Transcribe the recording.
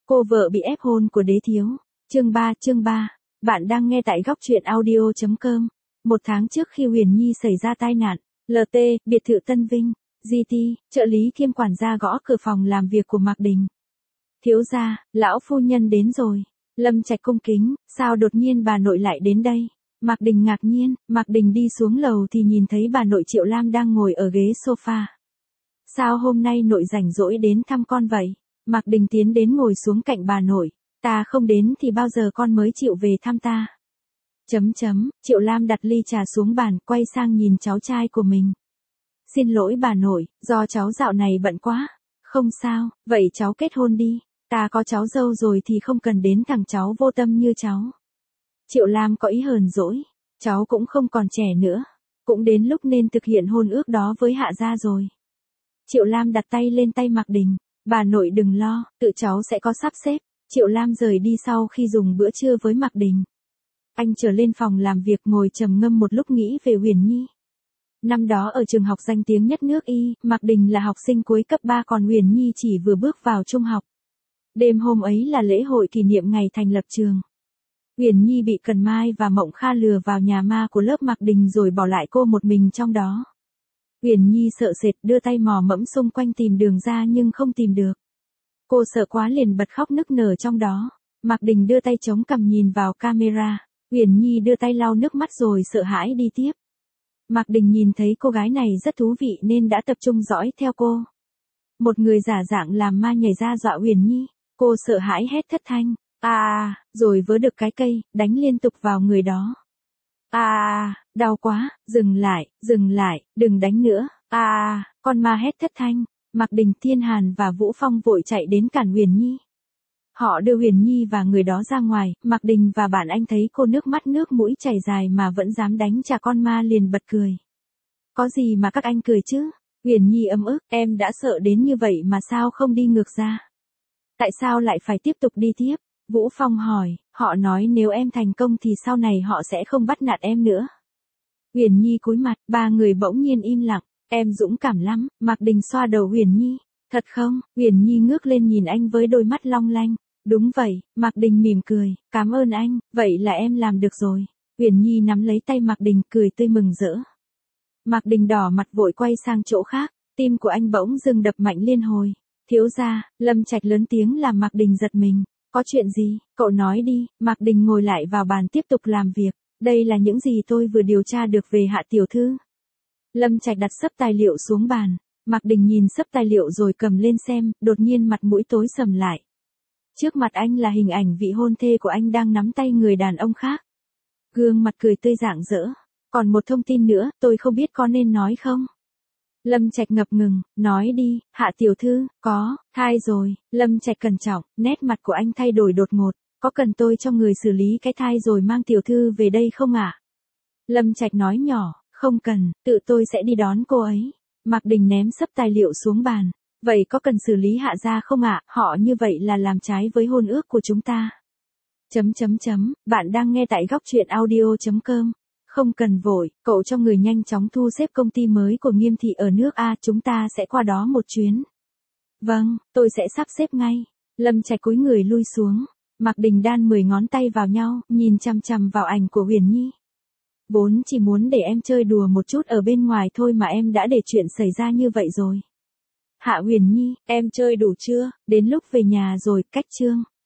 Cô vợ bị ép hôn của đế thiếu. Chương 3. Bạn đang nghe tại góc truyện audio.com. Một tháng trước khi Huyền Nhi xảy ra tai nạn, LT, biệt thự Tân Vinh, GT, trợ lý kiêm quản gia gõ cửa phòng làm việc của Mạc Đình. Thiếu gia, lão phu nhân đến rồi. Lâm Trạch cung kính, sao đột nhiên bà nội lại đến đây? Mạc Đình ngạc nhiên, Mạc Đình đi xuống lầu thì nhìn thấy bà nội Triệu Lam đang ngồi ở ghế sofa. Sao hôm nay nội rảnh rỗi đến thăm con vậy? Mạc Đình tiến đến ngồi xuống cạnh bà nội. Ta không đến thì bao giờ con mới chịu về thăm ta? Triệu Lam đặt ly trà xuống bàn, quay sang nhìn cháu trai của mình. Xin lỗi bà nội, do cháu dạo này bận quá. Không sao, vậy cháu kết hôn đi. Ta có cháu dâu rồi thì không cần đến thằng cháu vô tâm như cháu. Triệu Lam có ý hờn dỗi. Cháu cũng không còn trẻ nữa. Cũng đến lúc nên thực hiện hôn ước đó với Hạ gia rồi. Triệu Lam đặt tay lên tay Mạc Đình. Bà nội đừng lo, tự cháu sẽ có sắp xếp. Triệu Lam rời đi sau khi dùng bữa trưa với Mạc Đình. Anh trở lên phòng làm việc ngồi trầm ngâm một lúc nghĩ về Huyền Nhi. Năm đó ở trường học danh tiếng nhất nước Y, Mạc Đình là học sinh cuối cấp 3 còn Huyền Nhi chỉ vừa bước vào trung học. Đêm hôm ấy là lễ hội kỷ niệm ngày thành lập trường. Huyền Nhi bị Cần Mai và Mộng Kha lừa vào nhà ma của lớp Mạc Đình rồi bỏ lại cô một mình trong đó. Huyền Nhi sợ sệt đưa tay mò mẫm xung quanh tìm đường ra nhưng không tìm được. Cô sợ quá liền bật khóc nức nở trong đó. Mạc Đình đưa tay chống cằm nhìn vào camera. Huyền Nhi đưa tay lau nước mắt rồi sợ hãi đi tiếp. Mạc Đình nhìn thấy cô gái này rất thú vị nên đã tập trung dõi theo cô. Một người giả dạng làm ma nhảy ra dọa Huyền Nhi. Cô sợ hãi hét thất thanh. Rồi vớ được cái cây, đánh liên tục vào người đó. Đau quá, dừng lại, đừng đánh nữa. Con ma hét thất thanh. Mạc Đình, Thiên Hàn và Vũ Phong vội chạy đến cản Huyền Nhi. Họ đưa Huyền Nhi và người đó ra ngoài, Mạc Đình và bạn anh thấy cô nước mắt nước mũi chảy dài mà vẫn dám đánh trả con ma liền bật cười. Có gì mà các anh cười chứ? Huyền Nhi ấm ức, em đã sợ đến như vậy mà sao không đi ngược ra? Tại sao lại phải tiếp tục đi tiếp? Vũ Phong hỏi, họ nói nếu em thành công thì sau này họ sẽ không bắt nạt em nữa. Huyền Nhi cúi mặt, ba người bỗng nhiên im lặng. Em dũng cảm lắm, Mạc Đình xoa đầu Huyền Nhi. Thật không? Huyền Nhi ngước lên nhìn anh với đôi mắt long lanh. Đúng vậy, Mạc Đình mỉm cười, cảm ơn anh, vậy là em làm được rồi. Huyền Nhi nắm lấy tay Mạc Đình cười tươi mừng rỡ. Mạc Đình đỏ mặt vội quay sang chỗ khác, tim của anh bỗng dưng đập mạnh liên hồi. Thiếu gia, Lâm Trạch lớn tiếng làm Mạc Đình giật mình. Có chuyện gì, cậu nói đi. Mạc Đình ngồi lại vào bàn tiếp tục làm việc. Đây là những gì tôi vừa điều tra được về Hạ tiểu thư. Lâm Trạch đặt xấp tài liệu xuống bàn. Mạc Đình nhìn xấp tài liệu rồi cầm lên xem, đột nhiên mặt mũi tối sầm lại. Trước mặt anh là hình ảnh vị hôn thê của anh đang nắm tay người đàn ông khác. Gương mặt cười tươi rạng rỡ. Còn một thông tin nữa, tôi không biết có nên nói không? Lâm Trạch ngập ngừng, nói đi. Hạ tiểu thư, có, thai rồi. Lâm Trạch cẩn trọng, nét mặt của anh thay đổi đột ngột. Có cần tôi cho người xử lý cái thai rồi mang tiểu thư về đây không ạ? Lâm Trạch nói nhỏ, không cần, tự tôi sẽ đi đón cô ấy. Mạc Đình ném xấp tài liệu xuống bàn. Vậy có cần xử lý Hạ gia không ạ? Họ như vậy là làm trái với hôn ước của chúng ta. Bạn đang nghe tại góc truyện audio.com. Không cần vội, cậu cho người nhanh chóng thu xếp công ty mới của Nghiêm thị ở nước A, chúng ta sẽ qua đó một chuyến. Vâng, tôi sẽ sắp xếp ngay. Lâm Trạch cúi người lui xuống. Mạc Đình đan 10 ngón tay vào nhau, nhìn chằm chằm vào ảnh của Huyền Nhi. Vốn chỉ muốn để em chơi đùa một chút ở bên ngoài thôi mà em đã để chuyện xảy ra như vậy rồi. Hạ Huyền Nhi, em chơi đủ chưa? Đến lúc về nhà rồi, cách chương.